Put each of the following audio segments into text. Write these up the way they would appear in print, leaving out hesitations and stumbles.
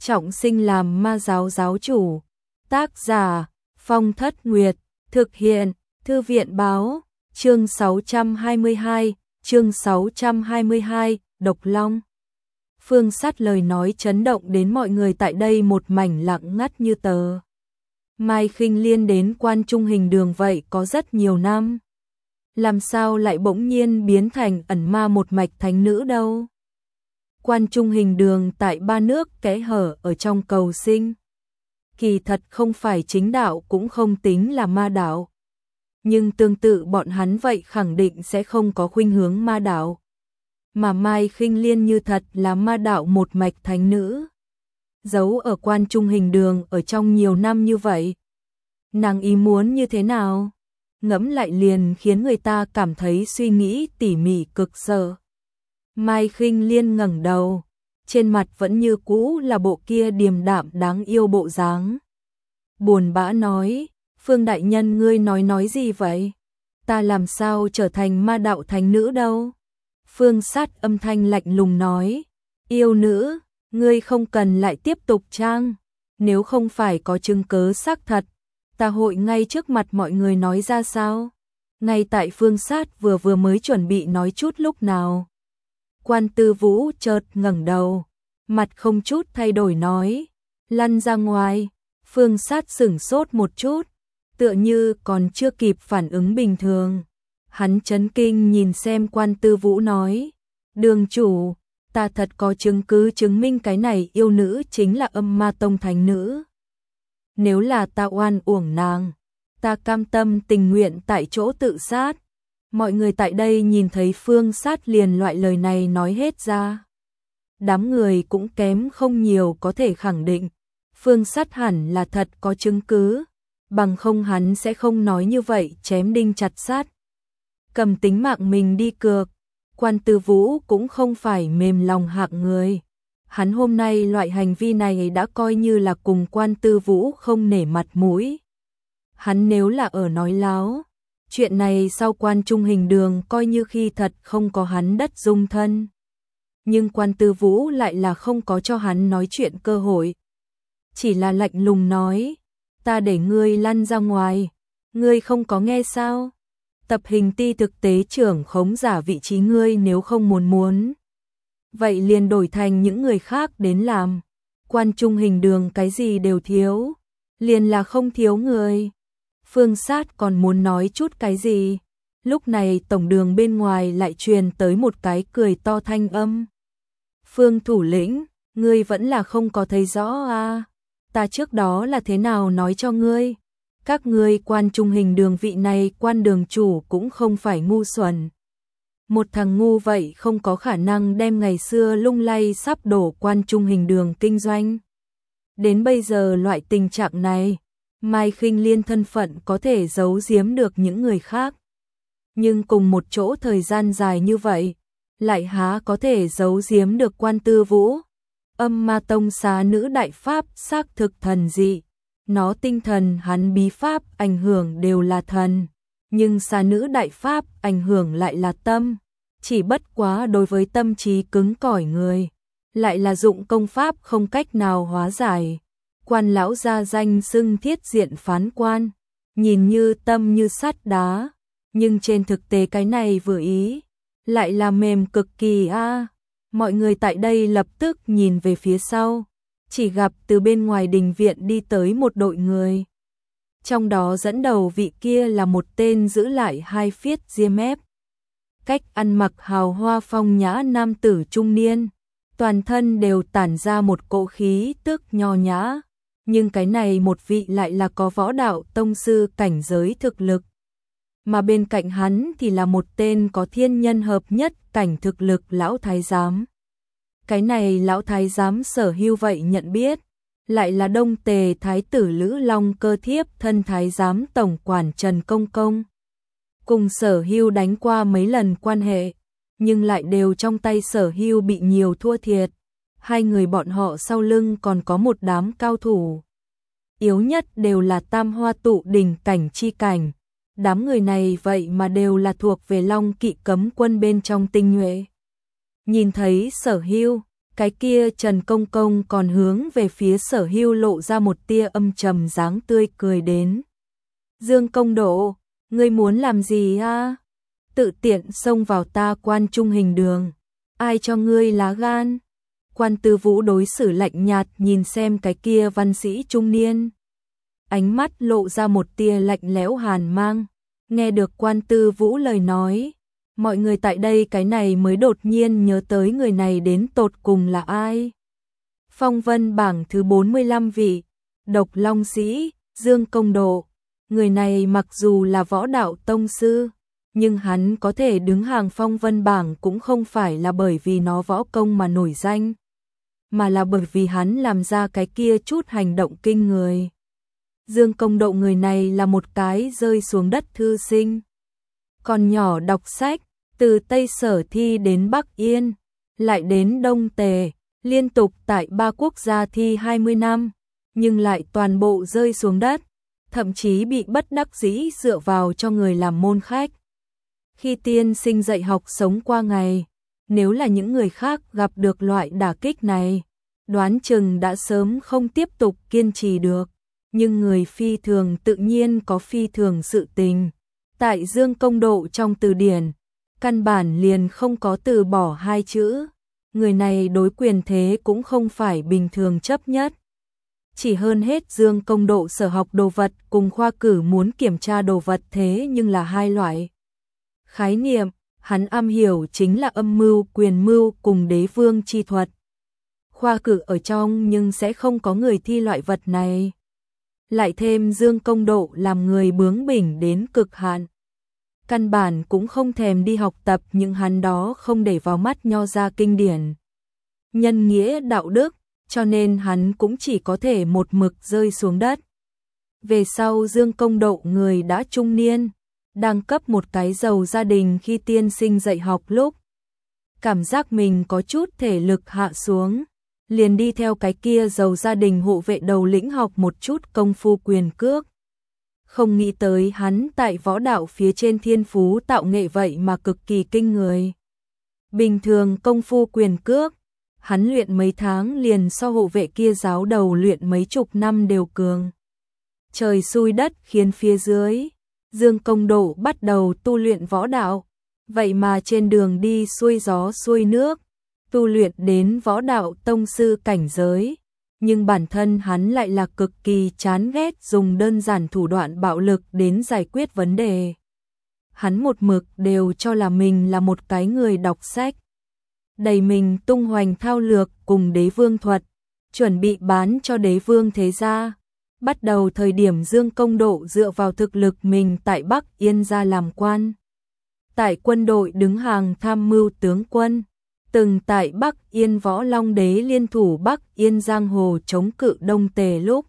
trọng sinh làm ma giáo giáo chủ. Tác giả Phong Thất Nguyệt, thực hiện Thư viện Báo, chương 622, Độc Long. Phương Sắt lời nói chấn động đến mọi người tại đây một mảnh lặng ngắt như tờ. Mai Khinh Liên đến Quan Trung Hình Đường vậy có rất nhiều năm. Làm sao lại bỗng nhiên biến thành ẩn ma một mạch thánh nữ đâu? Quan Trung Hình Đường tại ba nước kẽ hở ở trong cầu sinh. Kỳ thật không phải chính đạo cũng không tính là ma đạo. Nhưng tương tự bọn hắn vậy khẳng định sẽ không có khuynh hướng ma đạo. Mà Mai Khinh Liên như thật là ma đạo một mạch thánh nữ. Giấu ở Quan Trung Hình Đường ở trong nhiều năm như vậy. Nàng ý muốn như thế nào? Ngẫm lại liền khiến người ta cảm thấy suy nghĩ tỉ mỉ cực sợ. Mai Khinh Liên ngẩng đầu, trên mặt vẫn như cũ là bộ kia điềm đạm đáng yêu bộ dáng. Buồn bã nói, Phương đại nhân ngươi nói gì vậy? Ta làm sao trở thành ma đạo thánh nữ đâu? Phương Sát âm thanh lạnh lùng nói, yêu nữ, ngươi không cần lại tiếp tục trang, nếu không phải có chứng cứ xác thật, ta hội ngay trước mặt mọi người nói ra sao? Ngay tại Phương Sát vừa mới chuẩn bị nói chút lúc nào. Quan Tư Vũ chợt ngẩng đầu, mặt không chút thay đổi nói, lăn ra ngoài. Phương Sát sửng sốt một chút, tựa như còn chưa kịp phản ứng bình thường. Hắn chấn kinh nhìn xem Quan Tư Vũ nói, đường chủ, ta thật có chứng cứ chứng minh cái này yêu nữ chính là Âm Ma Tông thánh nữ. Nếu là ta oan uổng nàng, ta cam tâm tình nguyện tại chỗ tự sát. Mọi người tại đây nhìn thấy Phương Sát liền loại lời này nói hết ra. Đám người cũng kém không nhiều có thể khẳng định, Phương Sát hẳn là thật có chứng cứ, bằng không hắn sẽ không nói như vậy chém đinh chặt sắt. Cầm tính mạng mình đi cược, Quan Tư Vũ cũng không phải mềm lòng hạng người. Hắn hôm nay loại hành vi này đã coi như là cùng Quan Tư Vũ không nể mặt mũi. Hắn nếu là ở nói láo, chuyện này sau Quan Trung Hình Đường coi như khi thật không có hắn đất dung thân. Nhưng Quan Tư Vũ lại là không có cho hắn nói chuyện cơ hội. Chỉ là lạnh lùng nói, ta để ngươi lăn ra ngoài, ngươi không có nghe sao? Tập Hình Ti thực tế trưởng khống giả vị trí ngươi nếu không muốn. Vậy liền đổi thành những người khác đến làm. Quan Trung Hình Đường cái gì đều thiếu, liền là không thiếu người. Phương Sát còn muốn nói chút cái gì. Lúc này tổng đường bên ngoài lại truyền tới một cái cười to thanh âm. Phương thủ lĩnh, ngươi vẫn là không có thấy rõ à? Ta trước đó là thế nào nói cho ngươi? Các ngươi Quan Trung Hình Đường vị này quan đường chủ cũng không phải ngu xuẩn. Một thằng ngu vậy không có khả năng đem ngày xưa lung lay sắp đổ Quan Trung Hình Đường kinh doanh. Đến bây giờ loại tình trạng này, Mai Khinh Liên thân phận có thể giấu giếm được những người khác. Nhưng cùng một chỗ thời gian dài như vậy, lại há có thể giấu giếm được Quan Tư Vũ. Âm Ma Tông xá nữ đại pháp xác thực thần dị. Nó tinh thần hắn bí pháp ảnh hưởng đều là thần. Nhưng xá nữ đại pháp ảnh hưởng lại là tâm. Chỉ bất quá đối với tâm trí cứng cỏi người, lại là dụng công pháp không cách nào hóa giải. Quan lão gia danh xưng thiết diện phán quan, nhìn như tâm như sắt đá, nhưng trên thực tế cái này vừa ý, lại là mềm cực kỳ a. Mọi người tại đây lập tức nhìn về phía sau, chỉ gặp từ bên ngoài đình viện đi tới một đội người. Trong đó dẫn đầu vị kia là một tên giữ lại hai phiết ria mép, cách ăn mặc hào hoa phong nhã nam tử trung niên, toàn thân đều tản ra một cỗ khí tức nho nhã. Nhưng cái này một vị lại là có võ đạo tông sư cảnh giới thực lực. Mà bên cạnh hắn thì là một tên có thiên nhân hợp nhất cảnh thực lực lão thái giám. Cái này lão thái giám Sở Hưu vậy nhận biết, lại là Đông Tề thái tử Lữ Long Cơ thiếp thân thái giám tổng quản Trần Công Công. Cùng Sở Hưu đánh qua mấy lần quan hệ, nhưng lại đều trong tay Sở Hưu bị nhiều thua thiệt. Hai người bọn họ sau lưng còn có một đám cao thủ. Yếu nhất đều là tam hoa tụ đỉnh cảnh chi cảnh. Đám người này vậy mà đều là thuộc về Long Kỵ cấm quân bên trong tinh nhuệ. Nhìn thấy Sở Hưu, Cái kia Trần Công Công còn hướng về phía Sở Hưu lộ ra một tia âm trầm dáng tươi cười đến. Dương Công Độ, ngươi muốn làm gì a? Tự tiện xông vào ta Quan Trung Hình Đường, ai cho ngươi lá gan? Quan Tư Vũ đối xử lạnh nhạt nhìn xem cái kia văn sĩ trung niên. Ánh mắt lộ ra một tia lạnh lẽo hàn mang, nghe được Quan Tư Vũ lời nói. Mọi người tại đây cái này mới đột nhiên nhớ tới người này đến tột cùng là ai. Phong vân bảng thứ 45 vị, Độc Long Sĩ, Dương Công Độ. Người này mặc dù là võ đạo tông sư, nhưng hắn có thể đứng hàng phong vân bảng cũng không phải là bởi vì nó võ công mà nổi danh, mà là bởi vì hắn làm ra cái kia chút hành động kinh người. Dương Công Độ người này là một cái rơi xuống đất thư sinh. Còn nhỏ đọc sách, từ Tây Sở thi đến Bắc Yên, lại đến Đông Tề, liên tục tại 3 quốc gia thi 20 năm, nhưng lại toàn bộ rơi xuống đất, thậm chí bị bất đắc dĩ dựa vào cho người làm môn khách. Khi tiên sinh dạy học sống qua ngày, nếu là những người khác gặp được loại đả kích này, đoán chừng đã sớm không tiếp tục kiên trì được, nhưng người phi thường tự nhiên có phi thường sự tình. Tại Dương Công Độ trong từ điển, căn bản liền không có từ bỏ hai chữ, người này đối quyền thế cũng không phải bình thường chấp nhất. Chỉ hơn hết Dương Công Độ sở học đồ vật cùng khoa cử muốn kiểm tra đồ vật thế nhưng là hai loại khái niệm, hắn am hiểu chính là âm mưu, quyền mưu cùng đế vương chi thuật. Khoa cử ở trong nhưng sẽ không có người thi loại vật này. Lại thêm Dương Công Độ làm người bướng bỉnh đến cực hạn. Căn bản cũng không thèm đi học tập những hắn đó không để vào mắt nho ra kinh điển. Nhân nghĩa đạo đức, cho nên hắn cũng chỉ có thể một mực rơi xuống đất. Về sau Dương Công Độ người đã trung niên, đang cấp một cái giàu gia đình khi tiên sinh dạy học lúc. Cảm giác mình có chút thể lực hạ xuống, liền đi theo cái kia giàu gia đình hộ vệ đầu lĩnh học một chút công phu quyền cước. Không nghĩ tới hắn tại võ đạo phía trên thiên phú tạo nghệ vậy mà cực kỳ kinh người. Bình thường công phu quyền cước, hắn luyện mấy tháng liền so hộ vệ kia giáo đầu luyện mấy chục năm đều cường. Trời xui đất khiến phía dưới, Dương Công Độ bắt đầu tu luyện võ đạo, vậy mà trên đường đi xuôi gió xuôi nước, tu luyện đến võ đạo tông sư cảnh giới. Nhưng bản thân hắn lại là cực kỳ chán ghét dùng đơn giản thủ đoạn bạo lực đến giải quyết vấn đề. Hắn một mực đều cho là mình là một cái người đọc sách. Đầy mình tung hoành thao lược cùng đế vương thuật, chuẩn bị bán cho đế vương thế gia. Bắt đầu thời điểm Dương Công Độ dựa vào thực lực mình tại Bắc Yên ra làm quan. Tại quân đội đứng hàng tham mưu tướng quân. Từng tại Bắc Yên Võ Long Đế liên thủ Bắc Yên giang hồ chống cự Đông Tề lúc.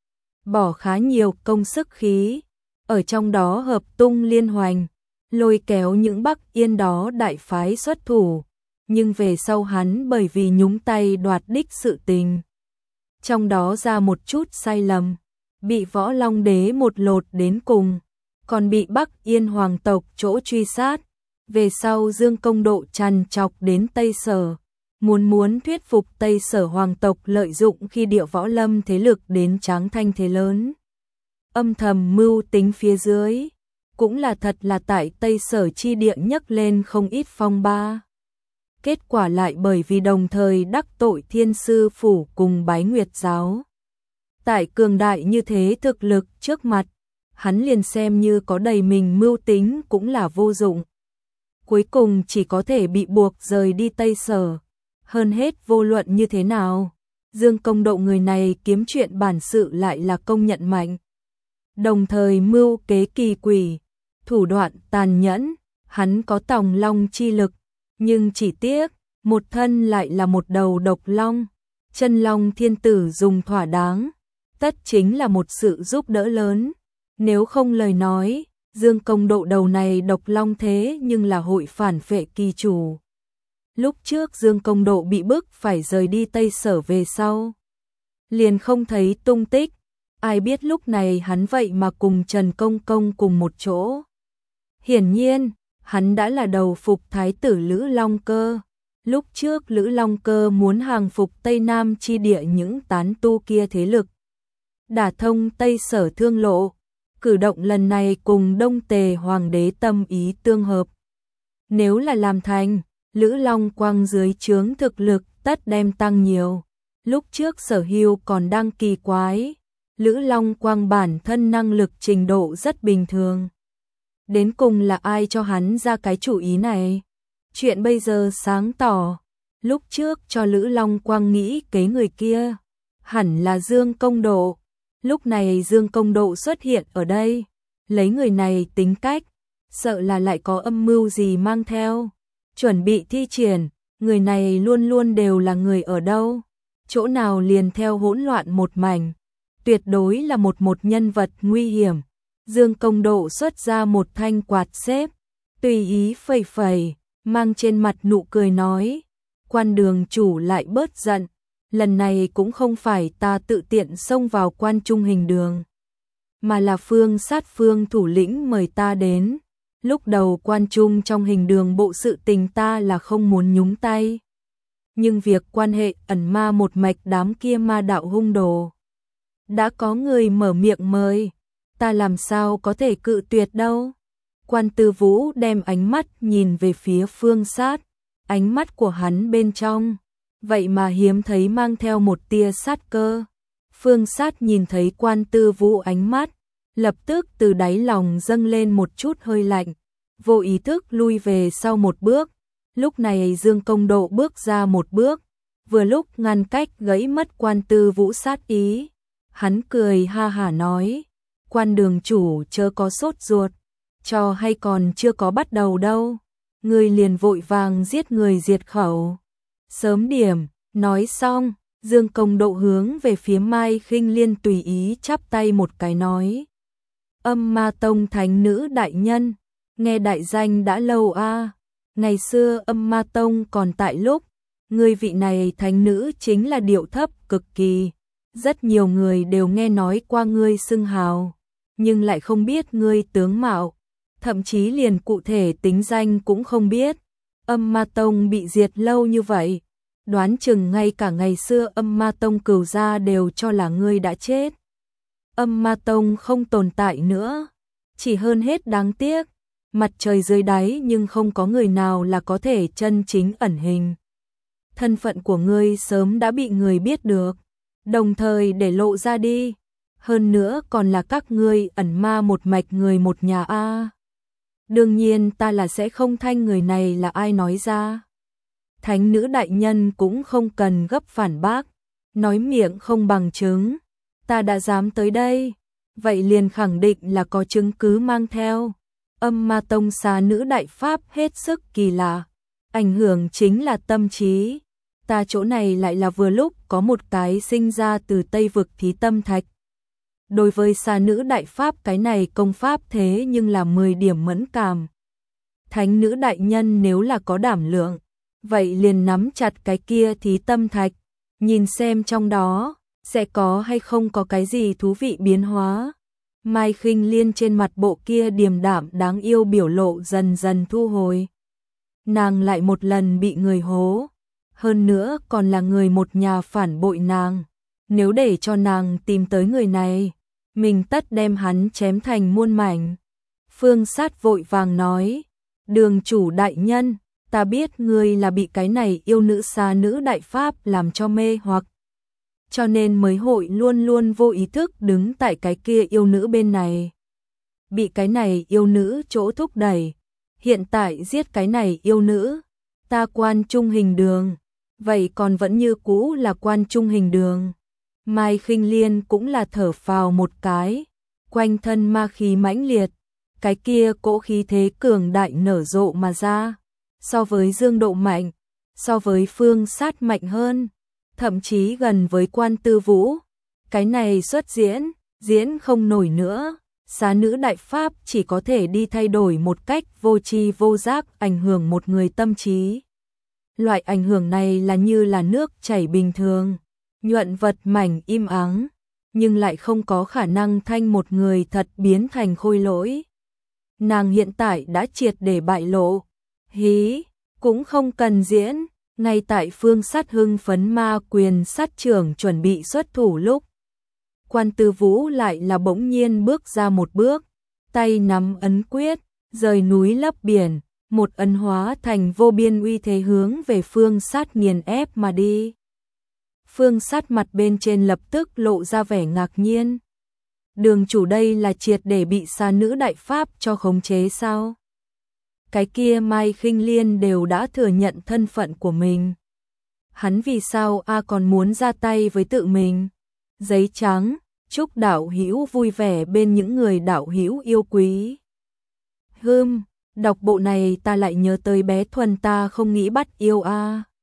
Bỏ khá nhiều công sức khí, ở trong đó hợp tung liên hoành, lôi kéo những Bắc Yên đó đại phái xuất thủ. Nhưng về sau hắn bởi vì nhúng tay đoạt đích sự tình. Trong đó ra một chút sai lầm, bị Võ Long Đế một lột đến cùng, còn bị Bắc Yên hoàng tộc chỗ truy sát. Về sau Dương Công Độ trằn trọc đến Tây Sở, muốn thuyết phục Tây Sở hoàng tộc lợi dụng khi địa võ lâm thế lực đến tráng thanh thế lớn. Âm thầm mưu tính phía dưới, cũng là thật là tại Tây Sở chi địa nhấc lên không ít phong ba. Kết quả lại bởi vì đồng thời đắc tội Thiên Sư Phủ cùng Bái Nguyệt Giáo. Tại cường đại như thế thực lực trước mặt, hắn liền xem như có đầy mình mưu tính cũng là vô dụng. Cuối cùng chỉ có thể bị buộc rời đi Tây Sở. Hơn hết vô luận như thế nào, Dương Công Độ người này kiếm chuyện bản sự lại là công nhận mạnh. Đồng thời mưu kế kỳ quỷ, thủ đoạn tàn nhẫn, hắn có tòng long chi lực, nhưng chỉ tiếc, một thân lại là một đầu độc long. Chân long thiên tử dùng thỏa đáng, tất chính là một sự giúp đỡ lớn. Nếu không lời nói, Dương Công Độ đầu này độc long thế nhưng là hội phản phệ kỳ chủ. Lúc trước Dương Công Độ bị bức phải rời đi Tây Sở về sau, liền không thấy tung tích, ai biết lúc này hắn vậy mà cùng Trần Công Công cùng một chỗ. Hiển nhiên, hắn đã là đầu phục thái tử Lữ Long Cơ, Lúc trước Lữ Long Cơ muốn hàng phục Tây Nam chi địa những tán tu kia thế lực, đả thông Tây Sở Thương Lộ, cử động lần này cùng Đông Tề Hoàng đế tâm ý tương hợp. Nếu là làm thành, Lữ Long Quang dưới trướng thực lực tất đem tăng nhiều. Lúc trước Sở Hưu còn đang kỳ quái, Lữ Long Quang bản thân năng lực trình độ rất bình thường. Đến cùng là ai cho hắn ra cái chủ ý này? Chuyện bây giờ sáng tỏ, lúc trước cho Lữ Long Quang nghĩ kế người kia, hẳn là Dương Công Độ. Lúc này Dương Công Độ xuất hiện ở đây, lấy người này tính cách, sợ là lại có âm mưu gì mang theo, chuẩn bị thi triển, người này luôn luôn đều là người ở đâu, chỗ nào liền theo hỗn loạn một mảnh, tuyệt đối là một nhân vật nguy hiểm. Dương Công Độ xuất ra một thanh quạt xếp, tùy ý phẩy phẩy, mang trên mặt nụ cười nói, Quan Đường chủ lại bớt giận, lần này cũng không phải ta tự tiện xông vào Quan Trung Hình Đường, mà là Phương Sát Phương thủ lĩnh mời ta đến. Lúc đầu Quan Trung trong Hình Đường bộ sự tình ta là không muốn nhúng tay, nhưng việc quan hệ ẩn ma một mạch đám kia ma đạo hung đồ, đã có người mở miệng mời, ta làm sao có thể cự tuyệt đâu. Quan Tư Vũ đem ánh mắt nhìn về phía Phương Sát, ánh mắt của hắn bên trong, vậy mà hiếm thấy mang theo một tia sát cơ. Phương Sát nhìn thấy Quan Tư Vũ ánh mắt, lập tức từ đáy lòng dâng lên một chút hơi lạnh, vô ý thức lui về sau một bước. Lúc này Dương Công Độ bước ra một bước, vừa lúc ngăn cách gãy mất Quan Tư Vũ sát ý. Hắn cười ha hả nói, Quan đường chủ chớ có sốt ruột, trò hay còn chưa có bắt đầu đâu, người liền vội vàng giết người diệt khẩu. Sớm điểm, nói xong, Dương Công Độ hướng về phía Mai Khinh Liên tùy ý chắp tay một cái nói, Âm Ma Tông thánh nữ đại nhân, nghe đại danh đã lâu a. Ngày xưa Âm Ma Tông còn tại lúc, người vị này thánh nữ chính là điệu thấp cực kỳ, rất nhiều người đều nghe nói qua ngươi xưng hào, nhưng lại không biết ngươi tướng mạo, thậm chí liền cụ thể tính danh cũng không biết. Âm Ma Tông bị diệt lâu như vậy, đoán chừng ngay cả ngày xưa Âm Ma Tông cửu gia đều cho là ngươi đã chết. Âm Ma Tông không tồn tại nữa, chỉ hơn hết đáng tiếc, mặt trời dưới đáy nhưng không có người nào là có thể chân chính ẩn hình. Thân phận của ngươi sớm đã bị người biết được, đồng thời để lộ ra đi, hơn nữa còn là các ngươi ẩn ma một mạch người một nhà a. Đương nhiên ta là sẽ không thanh người này là ai nói ra. Thánh nữ đại nhân cũng không cần gấp phản bác, nói miệng không bằng chứng, ta đã dám tới đây, vậy liền khẳng định là có chứng cứ mang theo. Âm Ma Tông xá nữ đại pháp hết sức kỳ lạ, ảnh hưởng chính là tâm trí. Ta chỗ này lại là vừa lúc có một cái sinh ra từ Tây vực Thí Tâm Thạch. Đối với xá nữ đại pháp cái này công pháp thế nhưng là 10 điểm mẫn cảm. Thánh nữ đại nhân nếu là có đảm lượng, vậy liền nắm chặt cái kia Thí Tâm Thạch, nhìn xem trong đó sẽ có hay không có cái gì thú vị biến hóa. Mai Khinh Liên trên mặt bộ kia điềm đạm đáng yêu biểu lộ dần dần thu hồi. Nàng lại một lần bị người hố, hơn nữa còn là người một nhà phản bội nàng. Nếu để cho nàng tìm tới người này, mình tất đem hắn chém thành muôn mảnh. Phương Sát vội vàng nói, đường chủ đại nhân, ta biết ngươi là bị cái này yêu nữ xá nữ đại pháp làm cho mê hoặc, cho nên mới hội luôn luôn vô ý thức đứng tại cái kia yêu nữ bên này. Bị cái này yêu nữ chỗ thúc đẩy, hiện tại giết cái này yêu nữ, ta Quan Trung Hình Đường, vậy còn vẫn như cũ là Quan Trung Hình Đường. Mai Khinh Liên cũng là thở phào một cái, quanh thân ma khí mãnh liệt, cái kia cỗ khí thế cường đại nở rộ mà ra, so với Dương Độ mạnh, so với Phương Sát mạnh hơn, thậm chí gần với Quan Tư Vũ. Cái này xuất diễn không nổi nữa, xá nữ đại pháp chỉ có thể đi thay đổi một cách vô tri vô giác ảnh hưởng một người tâm trí. Loại ảnh hưởng này là như là nước chảy bình thường, nhuận vật mảnh im ắng, nhưng lại không có khả năng thanh một người thật biến thành khôi lỗi. Nàng hiện tại đã triệt để bại lộ, hí, cũng không cần diễn, Ngay tại Phương Sát hưng phấn ma quyền sát trưởng chuẩn bị xuất thủ lúc, Quan Tư Vũ lại là bỗng nhiên bước ra một bước, tay nắm ấn quyết, rời núi lấp biển, một ấn hóa thành vô biên uy thế hướng về Phương Sát nghiền ép mà đi. Phương Sát mặt bên trên lập tức lộ ra vẻ ngạc nhiên. Đường chủ đây là triệt để bị xà nữ đại pháp cho khống chế sao? Cái kia Mai Khinh Liên đều đã thừa nhận thân phận của mình. Hắn vì sao còn muốn ra tay với tự mình? Giấy trắng, chúc đạo hữu vui vẻ bên những người đạo hữu yêu quý. Đọc bộ này ta lại nhớ tới bé Thuần ta không nghĩ bắt yêu